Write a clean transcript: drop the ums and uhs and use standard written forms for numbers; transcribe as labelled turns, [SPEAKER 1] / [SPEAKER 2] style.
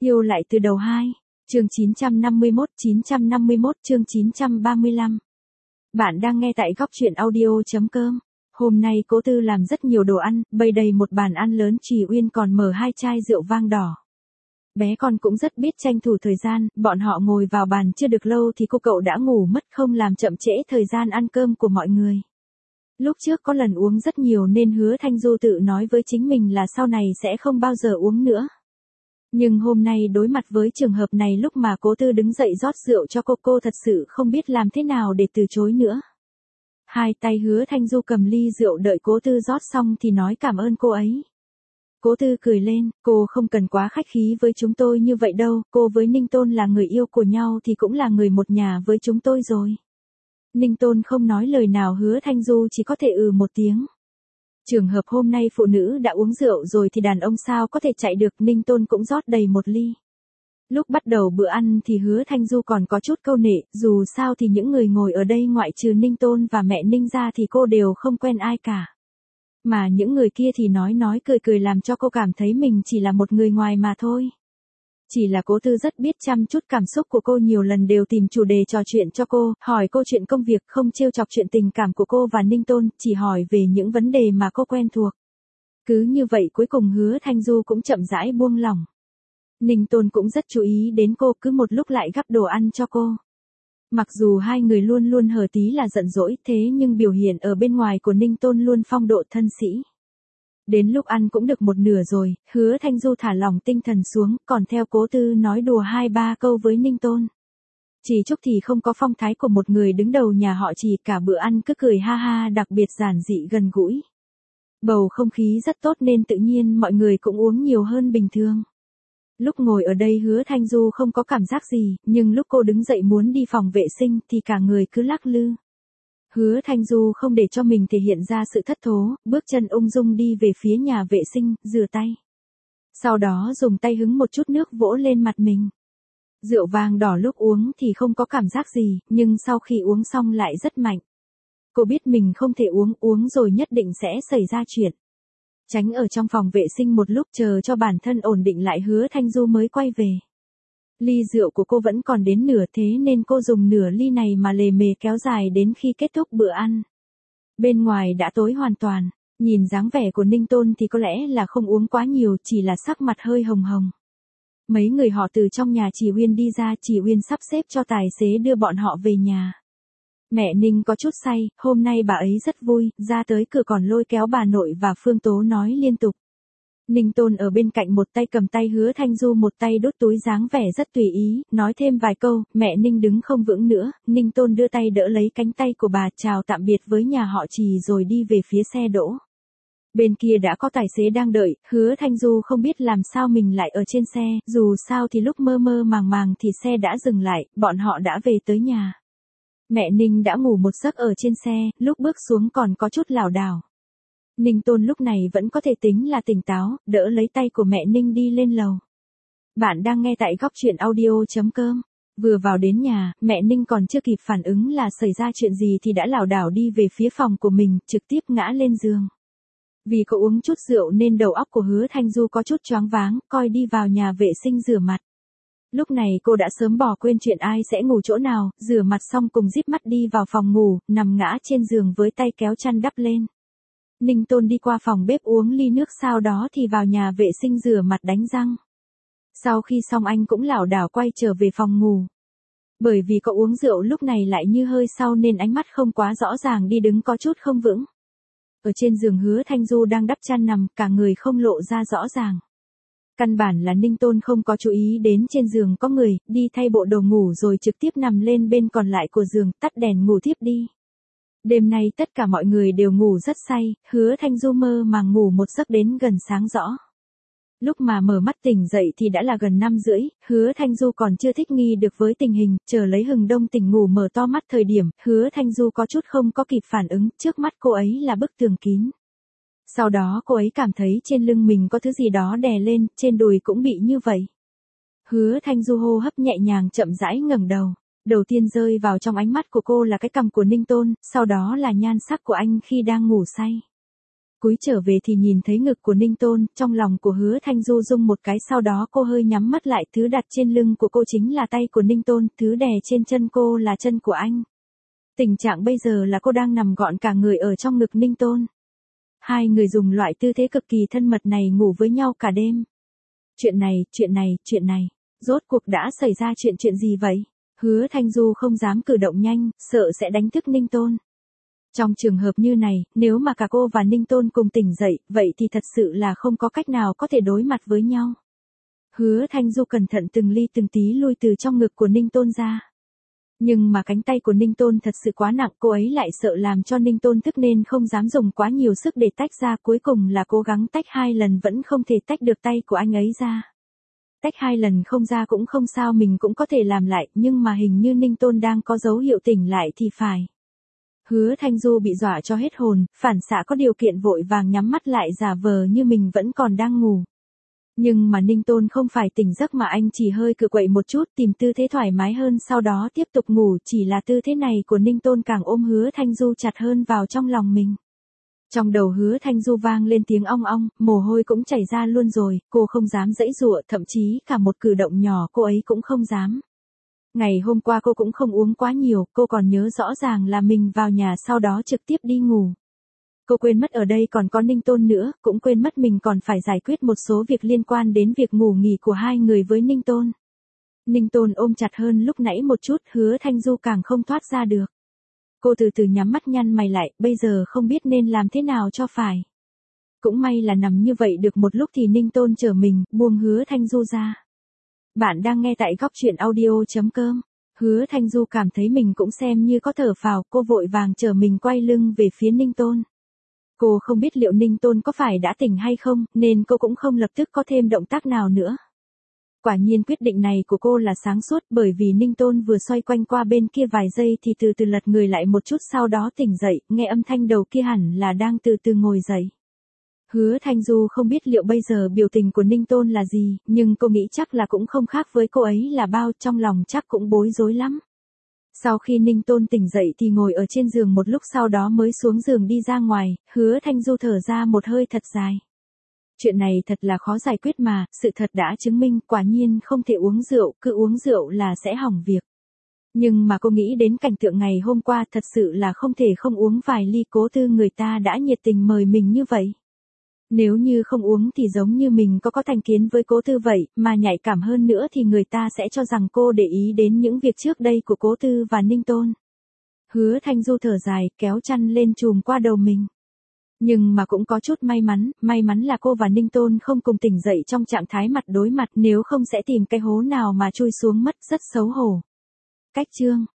[SPEAKER 1] Yêu lại từ đầu 2, chương 951 chương 935. Bạn đang nghe tại góc truyện audio.com. Hôm nay Cố Tư làm rất nhiều đồ ăn, bày đầy một bàn ăn lớn. Trì Uyên còn mở 2 chai rượu vang đỏ. Bé con cũng rất biết tranh thủ thời gian, bọn họ ngồi vào bàn chưa được lâu thì cô cậu đã ngủ mất, không làm chậm trễ thời gian ăn cơm của mọi người. Lúc trước có lần uống rất nhiều nên Hứa Thanh Du tự nói với chính mình là sau này sẽ không bao giờ uống nữa. Nhưng hôm nay đối mặt với trường hợp này, lúc mà Cố Tư đứng dậy rót rượu cho cô thật sự không biết làm thế nào để từ chối nữa. Hai tay Hứa Thanh Du cầm ly rượu đợi Cố Tư rót xong thì nói cảm ơn cô ấy. Cố Tư cười lên, cô không cần quá khách khí với chúng tôi như vậy đâu, cô với Ninh Tôn là người yêu của nhau thì cũng là người một nhà với chúng tôi rồi. Ninh Tôn không nói lời nào, Hứa Thanh Du chỉ có thể một tiếng. Trường hợp hôm nay phụ nữ đã uống rượu rồi thì đàn ông sao có thể chạy được. Ninh Tôn cũng rót đầy một ly. Lúc bắt đầu bữa ăn thì Hứa Thanh Du còn có chút câu nệ, dù sao thì những người ngồi ở đây ngoại trừ Ninh Tôn và mẹ Ninh ra thì cô đều không quen ai cả. Mà những người kia thì nói cười làm cho cô cảm thấy mình chỉ là một người ngoài mà thôi. Chỉ là Cố Tư rất biết chăm chút cảm xúc của cô, nhiều lần đều tìm chủ đề trò chuyện cho cô, hỏi cô chuyện công việc, không trêu chọc chuyện tình cảm của cô và Ninh Tôn, chỉ hỏi về những vấn đề mà cô quen thuộc. Cứ như vậy cuối cùng Hứa Thanh Du cũng chậm rãi buông lỏng. Ninh Tôn cũng rất chú ý đến cô, cứ một lúc lại gắp đồ ăn cho cô. Mặc dù hai người luôn luôn hở tí là giận dỗi, thế nhưng biểu hiện ở bên ngoài của Ninh Tôn luôn phong độ thân sĩ. Đến lúc ăn cũng được một nửa rồi, Hứa Thanh Du thả lỏng tinh thần xuống, còn theo Cố Tư nói đùa 2-3 câu với Ninh Tôn. Chỉ Trúc thì không có phong thái của một người đứng đầu nhà họ Trì, cả bữa ăn cứ cười ha ha, đặc biệt giản dị gần gũi. Bầu không khí rất tốt nên tự nhiên mọi người cũng uống nhiều hơn bình thường. Lúc ngồi ở đây Hứa Thanh Du không có cảm giác gì, nhưng lúc cô đứng dậy muốn đi phòng vệ sinh thì cả người cứ lắc lư. Hứa Thanh Du không để cho mình thể hiện ra sự thất thố, bước chân ung dung đi về phía nhà vệ sinh, rửa tay. Sau đó dùng tay hứng một chút nước vỗ lên mặt mình. Rượu vang đỏ lúc uống thì không có cảm giác gì, nhưng sau khi uống xong lại rất mạnh. Cô biết mình không thể uống rồi nhất định sẽ xảy ra chuyện. Tránh ở trong phòng vệ sinh một lúc, chờ cho bản thân ổn định lại, Hứa Thanh Du mới quay về. Ly rượu của cô vẫn còn đến nửa, thế nên cô dùng nửa ly này mà lề mề kéo dài đến khi kết thúc bữa ăn. Bên ngoài đã tối hoàn toàn, nhìn dáng vẻ của Ninh Tôn thì có lẽ là không uống quá nhiều, chỉ là sắc mặt hơi hồng hồng. Mấy người họ từ trong nhà Trì Uyên đi ra, Trì Uyên sắp xếp cho tài xế đưa bọn họ về nhà. Mẹ Ninh có chút say, hôm nay bà ấy rất vui, ra tới cửa còn lôi kéo bà nội và Phương Tố nói liên tục. Ninh Tôn ở bên cạnh một tay cầm tay Hứa Thanh Du, một tay đút túi, dáng vẻ rất tùy ý, nói thêm vài câu. Mẹ Ninh đứng không vững nữa, Ninh Tôn đưa tay đỡ lấy cánh tay của bà, chào tạm biệt với nhà họ Trì rồi đi về phía xe đỗ. Bên kia đã có tài xế đang đợi, Hứa Thanh Du không biết làm sao mình lại ở trên xe, dù sao thì lúc mơ màng thì xe đã dừng lại, bọn họ đã về tới nhà. Mẹ Ninh đã ngủ một giấc ở trên xe, lúc bước xuống còn có chút lảo đảo. Ninh Tôn lúc này vẫn có thể tính là tỉnh táo, đỡ lấy tay của mẹ Ninh đi lên lầu. Bạn đang nghe tại góc truyện audio.com. Vừa vào đến nhà, mẹ Ninh còn chưa kịp phản ứng là xảy ra chuyện gì thì đã lảo đảo đi về phía phòng của mình, trực tiếp ngã lên giường. Vì có uống chút rượu nên đầu óc của Hứa Thanh Du có chút choáng váng, coi đi vào nhà vệ sinh rửa mặt. Lúc này cô đã sớm bỏ quên chuyện ai sẽ ngủ chỗ nào, rửa mặt xong cùng díp mắt đi vào phòng ngủ, nằm ngã trên giường với tay kéo chăn đắp lên. Ninh Tôn đi qua phòng bếp uống ly nước, sau đó thì vào nhà vệ sinh rửa mặt đánh răng. Sau khi xong anh cũng lảo đảo quay trở về phòng ngủ. Bởi vì có uống rượu lúc này lại như hơi sau nên ánh mắt không quá rõ ràng, đi đứng có chút không vững. Ở trên giường Hứa Thanh Du đang đắp chăn nằm, cả người không lộ ra rõ ràng. Căn bản là Ninh Tôn không có chú ý đến trên giường có người, đi thay bộ đồ ngủ rồi trực tiếp nằm lên bên còn lại của giường, tắt đèn ngủ thiếp đi. Đêm nay tất cả mọi người đều ngủ rất say, Hứa Thanh Du mơ màng ngủ một giấc đến gần sáng rõ. Lúc mà mở mắt tỉnh dậy thì đã là gần 5:30, Hứa Thanh Du còn chưa thích nghi được với tình hình, chờ lấy Hừng Đông tỉnh ngủ mở to mắt thời điểm, Hứa Thanh Du có chút không có kịp phản ứng, trước mắt cô ấy là bức tường kín. Sau đó cô ấy cảm thấy trên lưng mình có thứ gì đó đè lên, trên đùi cũng bị như vậy. Hứa Thanh Du hô hấp nhẹ nhàng chậm rãi ngẩng đầu. Đầu tiên rơi vào trong ánh mắt của cô là cái cằm của Ninh Tôn, sau đó là nhan sắc của anh khi đang ngủ say. Cúi trở về thì nhìn thấy ngực của Ninh Tôn, trong lòng của Hứa Thanh Du rung một cái, sau đó cô hơi nhắm mắt lại, thứ đặt trên lưng của cô chính là tay của Ninh Tôn, thứ đè trên chân cô là chân của anh. Tình trạng bây giờ là cô đang nằm gọn cả người ở trong ngực Ninh Tôn. Hai người dùng loại tư thế cực kỳ thân mật này ngủ với nhau cả đêm. Chuyện này, rốt cuộc đã xảy ra chuyện gì vậy? Hứa Thanh Du không dám cử động nhanh, sợ sẽ đánh thức Ninh Tôn. Trong trường hợp như này, nếu mà cả cô và Ninh Tôn cùng tỉnh dậy, vậy thì thật sự là không có cách nào có thể đối mặt với nhau. Hứa Thanh Du cẩn thận từng ly từng tí lui từ trong ngực của Ninh Tôn ra. Nhưng mà cánh tay của Ninh Tôn thật sự quá nặng, cô ấy lại sợ làm cho Ninh Tôn thức nên không dám dùng quá nhiều sức để tách ra, cuối cùng là cố gắng tách 2 lần vẫn không thể tách được tay của anh ấy ra. Tách 2 lần không ra cũng không sao, mình cũng có thể làm lại, nhưng mà hình như Ninh Tôn đang có dấu hiệu tỉnh lại thì phải. Hứa Thanh Du bị dọa cho hết hồn, phản xạ có điều kiện vội vàng nhắm mắt lại giả vờ như mình vẫn còn đang ngủ. Nhưng mà Ninh Tôn không phải tỉnh giấc mà anh chỉ hơi cựa quậy một chút, tìm tư thế thoải mái hơn sau đó tiếp tục ngủ, chỉ là tư thế này của Ninh Tôn càng ôm Hứa Thanh Du chặt hơn vào trong lòng mình. Trong đầu Hứa Thanh Du vang lên tiếng ong ong, mồ hôi cũng chảy ra luôn rồi, cô không dám giãy giụa, thậm chí cả một cử động nhỏ cô ấy cũng không dám. Ngày hôm qua cô cũng không uống quá nhiều, cô còn nhớ rõ ràng là mình vào nhà sau đó trực tiếp đi ngủ. Cô quên mất ở đây còn có Ninh Tôn nữa, cũng quên mất mình còn phải giải quyết một số việc liên quan đến việc ngủ nghỉ của hai người với Ninh Tôn. Ninh Tôn ôm chặt hơn lúc nãy một chút, Hứa Thanh Du càng không thoát ra được. Cô từ từ nhắm mắt nhăn mày lại, bây giờ không biết nên làm thế nào cho phải. Cũng may là nằm như vậy được một lúc thì Ninh Tôn trở mình, buông Hứa Thanh Du ra. Bạn đang nghe tại góc truyện audio.com. Hứa Thanh Du cảm thấy mình cũng xem như có thở phào, cô vội vàng trở mình quay lưng về phía Ninh Tôn. Cô không biết liệu Ninh Tôn có phải đã tỉnh hay không, nên cô cũng không lập tức có thêm động tác nào nữa. Quả nhiên quyết định này của cô là sáng suốt, bởi vì Ninh Tôn vừa xoay quanh qua bên kia vài giây thì từ từ lật người lại một chút, sau đó tỉnh dậy, nghe âm thanh đầu kia hẳn là đang từ từ ngồi dậy. Hứa Thanh Du không biết liệu bây giờ biểu tình của Ninh Tôn là gì, nhưng cô nghĩ chắc là cũng không khác với cô ấy là bao, trong lòng chắc cũng bối rối lắm. Sau khi Ninh Tôn tỉnh dậy thì ngồi ở trên giường một lúc, sau đó mới xuống giường đi ra ngoài, Hứa Thanh Du thở ra một hơi thật dài. Chuyện này thật là khó giải quyết mà, sự thật đã chứng minh quả nhiên không thể uống rượu, cứ uống rượu là sẽ hỏng việc. Nhưng mà cô nghĩ đến cảnh tượng ngày hôm qua, thật sự là không thể không uống vài ly, Cố Tư người ta đã nhiệt tình mời mình như vậy. Nếu như không uống thì giống như mình có thành kiến với Cố Tư vậy, mà nhạy cảm hơn nữa thì người ta sẽ cho rằng cô để ý đến những việc trước đây của Cố Tư và Ninh Tôn. Hứa Thanh Du thở dài, kéo chăn lên trùm qua đầu mình. Nhưng mà cũng có chút may mắn là cô và Ninh Tôn không cùng tỉnh dậy trong trạng thái mặt đối mặt, nếu không sẽ tìm cái hố nào mà chui xuống mất, rất xấu hổ. Cách chương